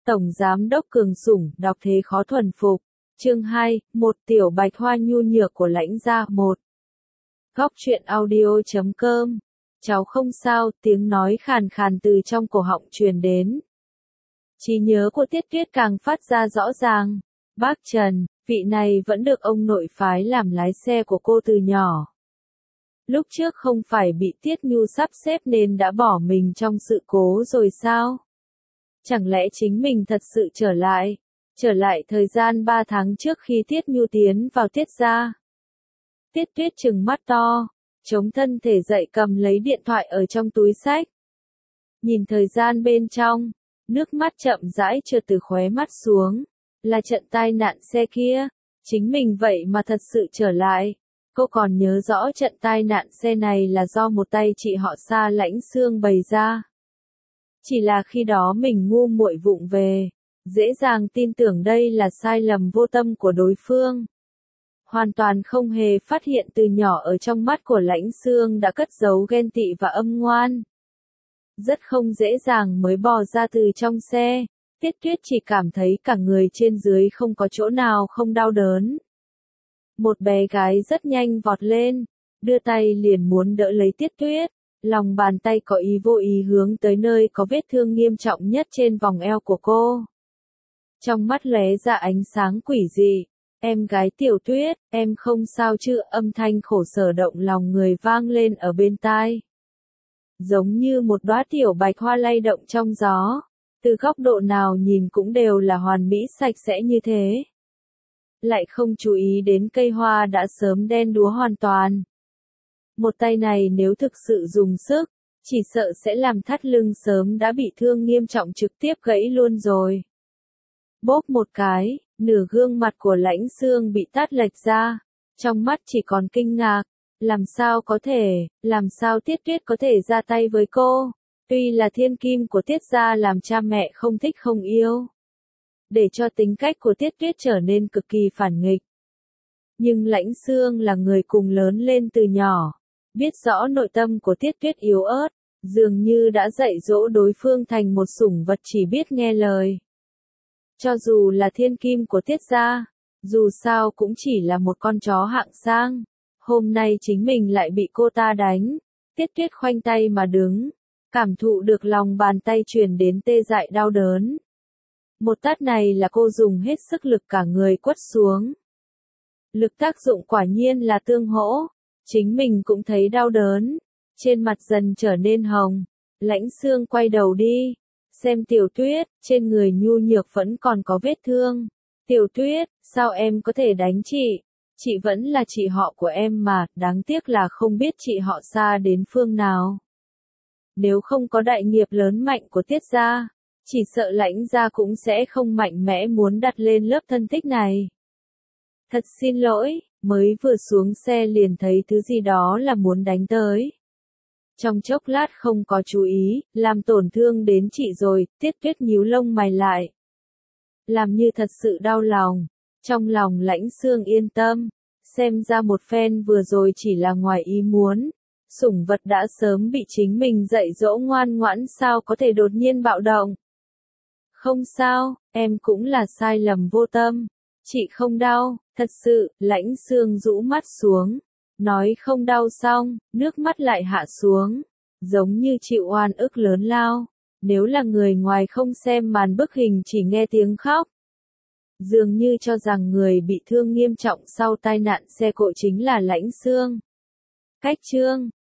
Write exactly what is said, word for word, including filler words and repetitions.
Tổng Giám đốc Cường Sủng, đọc thế khó thuần phục. Chương hai, một tiểu bạch hoa nhu nhược của Lãnh gia. Một. Góc truyện audio chấm com. Cháu không sao, tiếng nói khàn khàn từ trong cổ họng truyền đến. Trí nhớ của Tiết Tuyết càng phát ra rõ ràng. Bác Trần, vị này vẫn được ông nội phái làm lái xe của cô từ nhỏ. Lúc trước không phải bị Tiết Nhu sắp xếp nên đã bỏ mình trong sự cố rồi sao? Chẳng lẽ chính mình thật sự trở lại? Trở lại thời gian ba tháng trước khi Tiết Nhu tiến vào Tiết gia. Tiết Tuyết trừng mắt to, chống thân thể dậy cầm lấy điện thoại ở trong túi xách. Nhìn thời gian bên trong, nước mắt chậm rãi trượt từ khóe mắt xuống. Là trận tai nạn xe kia, chính mình vậy mà thật sự trở lại. Cô còn nhớ rõ trận tai nạn xe này là do một tay chị họ Sa Lãnh Xương bày ra. Chỉ là khi đó mình ngu muội vụng về, dễ dàng tin tưởng đây là sai lầm vô tâm của đối phương. Hoàn toàn không hề phát hiện từ nhỏ ở trong mắt của Lãnh Xương đã cất giấu ghen tị và âm ngoan. Rất không dễ dàng mới bò ra từ trong xe, Tiết Tuyết chỉ cảm thấy cả người trên dưới không có chỗ nào không đau đớn. Một bé gái rất nhanh vọt lên, đưa tay liền muốn đỡ lấy Tiết Tuyết, lòng bàn tay có ý vô ý hướng tới nơi có vết thương nghiêm trọng nhất trên vòng eo của cô. Trong mắt lóe ra ánh sáng quỷ dị, em gái Tiểu Tuyết, em không sao chứ? Âm thanh khổ sở động lòng người vang lên ở bên tai. Giống như một đóa tiểu bạch hoa lay động trong gió, từ góc độ nào nhìn cũng đều là hoàn mỹ sạch sẽ như thế. Lại không chú ý đến cây hoa đã sớm đen đúa hoàn toàn. Một tay này nếu thực sự dùng sức, chỉ sợ sẽ làm thắt lưng sớm đã bị thương nghiêm trọng trực tiếp gãy luôn rồi. Bốp một cái, nửa gương mặt của Lãnh Xương bị tát lệch ra, trong mắt chỉ còn kinh ngạc, làm sao có thể, làm sao Tiết Tuyết có thể ra tay với cô, tuy là thiên kim của Tiết gia làm cha mẹ không thích không yêu. Để cho tính cách của Tiết Tuyết trở nên cực kỳ phản nghịch. Nhưng Lãnh Xương là người cùng lớn lên từ nhỏ, biết rõ nội tâm của Tiết Tuyết yếu ớt, dường như đã dạy dỗ đối phương thành một sủng vật chỉ biết nghe lời. Cho dù là thiên kim của Tiết gia, dù sao cũng chỉ là một con chó hạng sang, hôm nay chính mình lại bị cô ta đánh. Tiết Tuyết khoanh tay mà đứng, cảm thụ được lòng bàn tay truyền đến tê dại đau đớn. Một tát này là cô dùng hết sức lực cả người quất xuống. Lực tác dụng quả nhiên là tương hỗ, chính mình cũng thấy đau đớn, trên mặt dần trở nên hồng. Lãnh Xương quay đầu đi, xem Tiểu Tuyết, trên người nhu nhược vẫn còn có vết thương. Tiểu Tuyết, sao em có thể đánh chị? Chị vẫn là chị họ của em mà, đáng tiếc là không biết chị họ xa đến phương nào. Nếu không có đại nghiệp lớn mạnh của Tiết gia, chỉ sợ Lãnh gia cũng sẽ không mạnh mẽ muốn đặt lên lớp thân thích này. Thật xin lỗi, mới vừa xuống xe liền thấy thứ gì đó là muốn đánh tới. Trong chốc lát không có chú ý, làm tổn thương đến chị rồi. Tiết Tuyết nhíu lông mày lại, làm như thật sự đau lòng. Trong lòng Lãnh Xương yên tâm, xem ra một phen vừa rồi chỉ là ngoài ý muốn. Sủng vật đã sớm bị chính mình dạy dỗ ngoan ngoãn, sao có thể đột nhiên bạo động. Không sao, em cũng là sai lầm vô tâm. Chị không đau, thật sự. Lãnh Xương rũ mắt xuống, nói không đau xong, nước mắt lại hạ xuống, giống như chịu oan ức lớn lao. Nếu là người ngoài không xem màn bức hình chỉ nghe tiếng khóc, dường như cho rằng người bị thương nghiêm trọng sau tai nạn xe cộ chính là Lãnh Xương. Cách chương